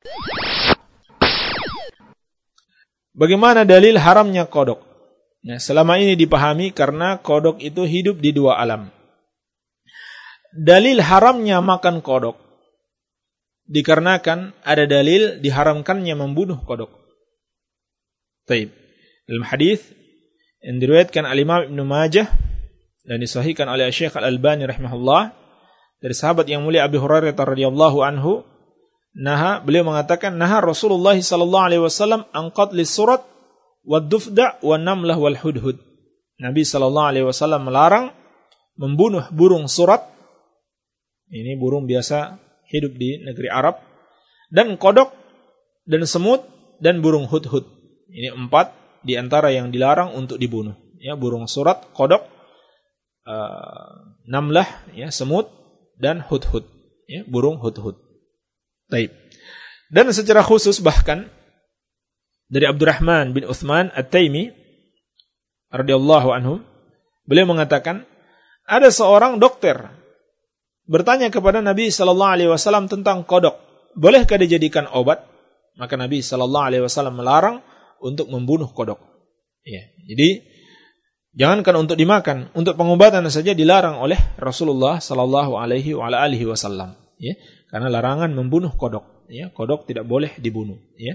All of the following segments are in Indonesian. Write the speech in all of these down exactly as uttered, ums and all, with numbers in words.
Bagaimana dalil haramnya kodok? Nah, selama ini dipahami karena kodok itu hidup di dua alam. Dalil haramnya makan kodok dikarenakan ada dalil diharamkannya membunuh kodok. Taib. Dalam hadis yang diriwayatkan oleh Imam Ibnu Majah dan disahihkan oleh Syekh Al-Albani rahimahullah dari sahabat yang mulia Abi Hurairah radhiyallahu anhu, naha beliau mengatakan naha Rasulullah sallallahu alaihi wasallam an qatlis surat wad dufda wan namlah wal hudhud. Nabi sallallahu alaihi wasallam melarang membunuh burung surat. Ini burung biasa hidup di negeri Arab, dan kodok dan semut dan burung hudhud. Ini empat di antara yang dilarang untuk dibunuh. Ya, burung surat, kodok, uh, namlah, ya, semut dan hudhud. Ya, burung hudhud. Taib. Dan secara khusus bahkan dari Abdurrahman bin Uthman At-Taimi radhiyallahu anhu, beliau mengatakan ada seorang dokter bertanya kepada Nabi sallallahu alaihi wasallam tentang kodok, bolehkah dijadikan obat? Maka Nabi sallallahu alaihi wasallam melarang untuk membunuh kodok. Ya, jadi jangankan untuk dimakan, untuk pengobatan saja dilarang oleh Rasulullah sallallahu alaihi wasallam. Ya, karena larangan membunuh kodok. Ya, kodok tidak boleh dibunuh. Ya.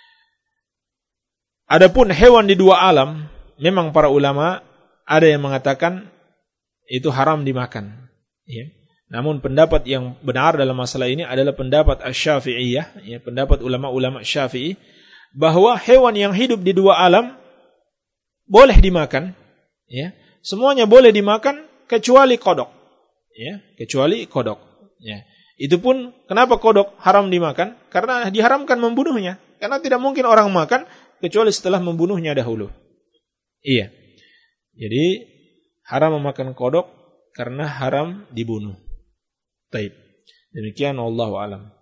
Adapun hewan di dua alam, memang para ulama ada yang mengatakan itu haram dimakan. Ya. Namun pendapat yang benar dalam masalah ini adalah pendapat Asy-Syafi'iyah, ya, pendapat ulama-ulama Syafi'i, bahwa hewan yang hidup di dua alam boleh dimakan, ya. Semuanya boleh dimakan kecuali kodok, ya, kecuali kodok, ya. Itu pun kenapa kodok haram dimakan? Karena diharamkan membunuhnya. Karena tidak mungkin orang makan kecuali setelah membunuhnya dahulu. Iya. Jadi haram memakan kodok karena haram dibunuh. Taib. Demikian wallahu alam.